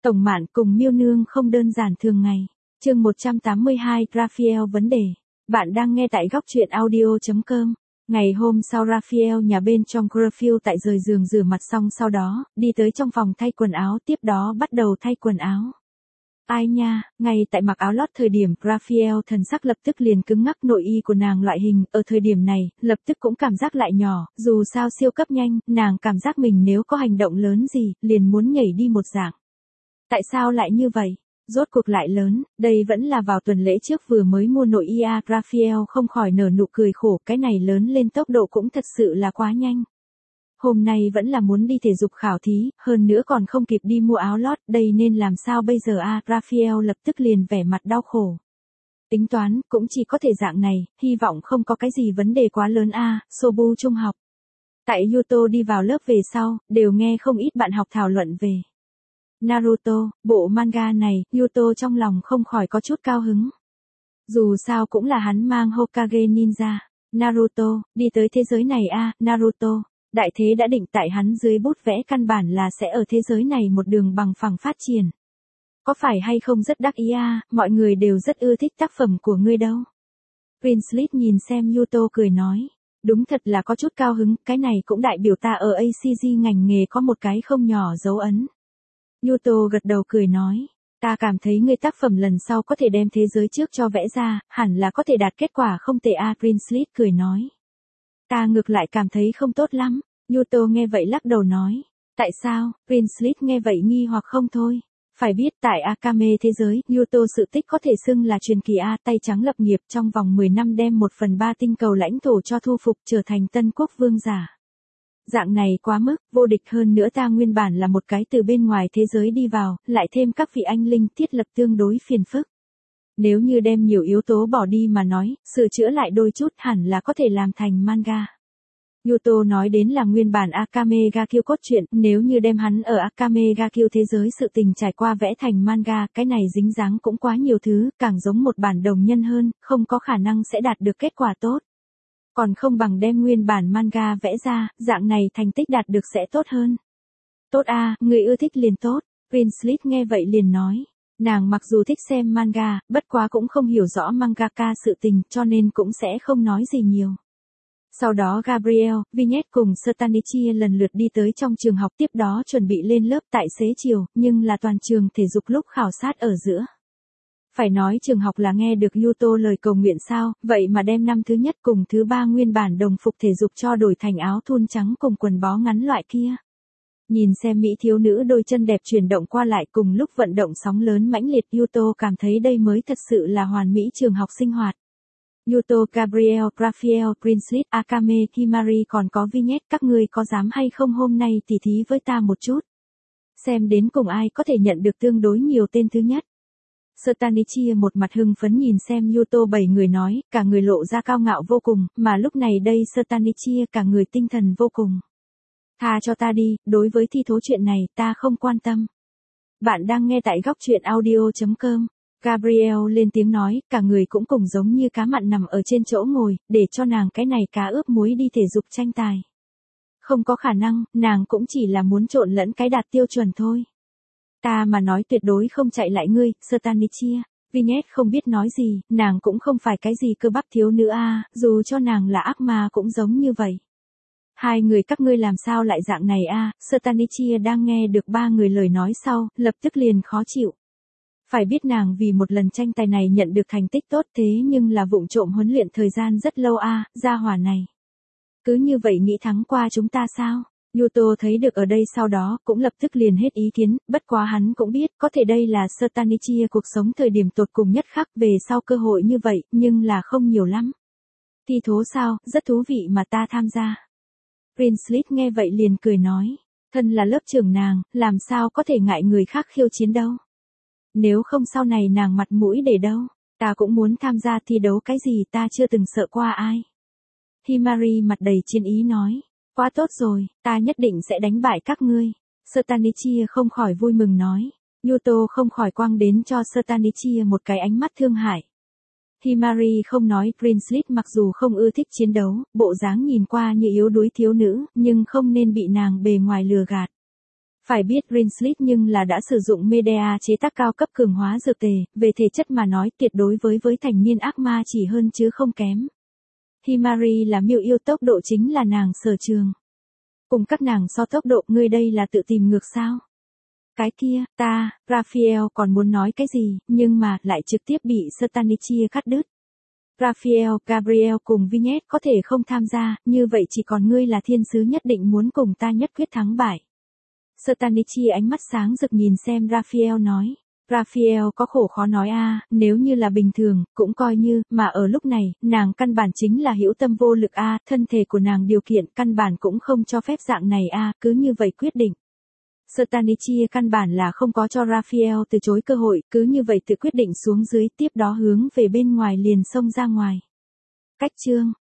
Tổng Mạn cùng Miêu Nương không đơn giản thường ngày. Chương 182, Raphael vấn đề. Bạn đang nghe tại góc truyện audio.com. Ngày hôm sau Raphael nhà bên trong Greenfield tại rời giường rửa mặt xong sau đó, đi tới trong phòng thay quần áo tiếp đó bắt đầu thay quần áo. Ai nha, ngay tại mặc áo lót thời điểm Raphael thần sắc lập tức liền cứng ngắc nội y của nàng loại hình, ở thời điểm này, lập tức cũng cảm giác lại nhỏ, dù sao siêu cấp nhanh, nàng cảm giác mình nếu có hành động lớn gì, liền muốn nhảy đi một dạng. Tại sao lại như vậy? Rốt cuộc lại lớn, đây vẫn là vào tuần lễ trước vừa mới mua nội y a, Raphael không khỏi nở nụ cười khổ, cái này lớn lên tốc độ cũng thật sự là quá nhanh. Hôm nay vẫn là muốn đi thể dục khảo thí, hơn nữa còn không kịp đi mua áo lót, đây nên làm sao bây giờ a, Raphael lập tức liền vẻ mặt đau khổ. Tính toán, cũng chỉ có thể dạng này, hy vọng không có cái gì vấn đề quá lớn a, Sobu trung học. Tại Yuto đi vào lớp về sau, đều nghe không ít bạn học thảo luận về Naruto, bộ manga này, Yuto trong lòng không khỏi có chút cao hứng. Dù sao cũng là hắn mang Hokage ninja, Naruto, đi tới thế giới này a, Naruto, đại thế đã định tại hắn dưới bút vẽ căn bản là sẽ ở thế giới này một đường bằng phẳng phát triển. Có phải hay không rất đắc ý a, mọi người đều rất ưa thích tác phẩm của ngươi đâu. Prince nhìn xem Yuto cười nói, đúng thật là có chút cao hứng, cái này cũng đại biểu ta ở ACG ngành nghề có một cái không nhỏ dấu ấn. Yuto gật đầu cười nói, ta cảm thấy ngươi tác phẩm lần sau có thể đem thế giới trước cho vẽ ra, hẳn là có thể đạt kết quả không tệ a, Prince cười nói. Ta ngược lại cảm thấy không tốt lắm, Yuto nghe vậy lắc đầu nói, tại sao, Prince nghe vậy nghi hoặc không thôi. Phải biết tại Akame thế giới, Yuto sự tích có thể xưng là truyền kỳ a, tay trắng lập nghiệp trong vòng 10 năm đem 1/3 tinh cầu lãnh thổ cho thu phục trở thành tân quốc vương giả. Dạng này quá mức, vô địch hơn nữa ta nguyên bản là một cái từ bên ngoài thế giới đi vào, lại thêm các vị anh linh thiết lập tương đối phiền phức. Nếu như đem nhiều yếu tố bỏ đi mà nói, sửa chữa lại đôi chút hẳn là có thể làm thành manga. Yuto nói đến là nguyên bản Akame ga Kill cốt truyện, nếu như đem hắn ở Akame ga Kill thế giới sự tình trải qua vẽ thành manga, cái này dính dáng cũng quá nhiều thứ, càng giống một bản đồng nhân hơn, không có khả năng sẽ đạt được kết quả tốt. Còn không bằng đem nguyên bản manga vẽ ra, dạng này thành tích đạt được sẽ tốt hơn. Tốt a, người ưa thích liền tốt, Prince nghe vậy liền nói. Nàng mặc dù thích xem manga, bất quá cũng không hiểu rõ mangaka sự tình, cho nên cũng sẽ không nói gì nhiều. Sau đó Gabriel, Vignette cùng Stanichi lần lượt đi tới trong trường học tiếp đó chuẩn bị lên lớp tại xế chiều, nhưng là toàn trường thể dục lúc khảo sát ở giữa. Phải nói trường học là nghe được Yuto lời cầu nguyện sao, vậy mà đem năm thứ nhất cùng thứ ba nguyên bản đồng phục thể dục cho đổi thành áo thun trắng cùng quần bó ngắn loại kia. Nhìn xem mỹ thiếu nữ đôi chân đẹp chuyển động qua lại cùng lúc vận động sóng lớn mãnh liệt, Yuto cảm thấy đây mới thật sự là hoàn mỹ trường học sinh hoạt. Yuto, Gabriel, Raphael, Prince, Akame, Kimari còn có Vignette, các ngươi có dám hay không hôm nay tỉ thí với ta một chút? Xem đến cùng ai có thể nhận được tương đối nhiều tên thứ nhất. Stanichi một mặt hưng phấn nhìn xem Yuto 7 người nói, cả người lộ ra cao ngạo vô cùng, mà lúc này đây Stanichi cả người tinh thần vô cùng. Tha cho ta đi, đối với thi thố chuyện này ta không quan tâm. Bạn đang nghe tại góc truyện audio.com. Gabriel lên tiếng nói, cả người cũng cùng giống như cá mặn nằm ở trên chỗ ngồi, để cho nàng cái này cá ướp muối đi thể dục tranh tài. Không có khả năng, nàng cũng chỉ là muốn trộn lẫn cái đạt tiêu chuẩn thôi. Ta mà nói tuyệt đối không chạy lại ngươi, Stanichi. Vignette không biết nói gì, nàng cũng không phải cái gì cơ bắp thiếu nữ a, dù cho nàng là ác ma cũng giống như vậy. Hai người các ngươi làm sao lại dạng này a, Stanichi đang nghe được ba người lời nói sau, lập tức liền khó chịu. Phải biết nàng vì một lần tranh tài này nhận được thành tích tốt thế nhưng là vụng trộm huấn luyện thời gian rất lâu a, gia hỏa này. Cứ như vậy nghĩ thắng qua chúng ta sao? Yuto thấy được ở đây sau đó cũng lập tức liền hết ý kiến, bất quá hắn cũng biết có thể đây là Stanichi cuộc sống thời điểm tột cùng nhất khắc về sau cơ hội như vậy, nhưng là không nhiều lắm. Thi thố sao, rất thú vị mà ta tham gia. Prince nghe vậy liền cười nói, thân là lớp trưởng nàng, làm sao có thể ngại người khác khiêu chiến đâu. Nếu không sau này nàng mặt mũi để đâu, ta cũng muốn tham gia thi đấu cái gì ta chưa từng sợ qua ai. Himari mặt đầy chiến ý nói, quá tốt rồi, ta nhất định sẽ đánh bại các ngươi. Stanichi không khỏi vui mừng nói, Yuto không khỏi quăng đến cho Stanichi một cái ánh mắt thương hại. Himari không nói, Prince mặc dù không ưa thích chiến đấu, bộ dáng nhìn qua như yếu đuối thiếu nữ, nhưng không nên bị nàng bề ngoài lừa gạt. Phải biết Rinslit nhưng là đã sử dụng Medea chế tác cao cấp cường hóa dược tề, về thể chất mà nói tuyệt đối với thành niên ác ma chỉ hơn chứ không kém. Himari là miêu yêu tốc độ chính là nàng sở trường. Cùng các nàng so tốc độ, ngươi đây là tự tìm ngược sao? Cái kia, Raphael còn muốn nói cái gì, nhưng mà lại trực tiếp bị Stanichia cắt đứt. Raphael, Gabriel cùng Vignette có thể không tham gia, như vậy chỉ còn ngươi là thiên sứ nhất định muốn cùng ta nhất quyết thắng bại. Stanichia ánh mắt sáng rực nhìn xem Raphael nói. Raphael có khổ khó nói nếu như là bình thường, cũng coi như, mà ở lúc này, nàng căn bản chính là hữu tâm vô lực thân thể của nàng điều kiện căn bản cũng không cho phép dạng này cứ như vậy quyết định. Stanichia căn bản là không có cho Raphael từ chối cơ hội, cứ như vậy tự quyết định xuống dưới tiếp đó hướng về bên ngoài liền xông ra ngoài. Cách chương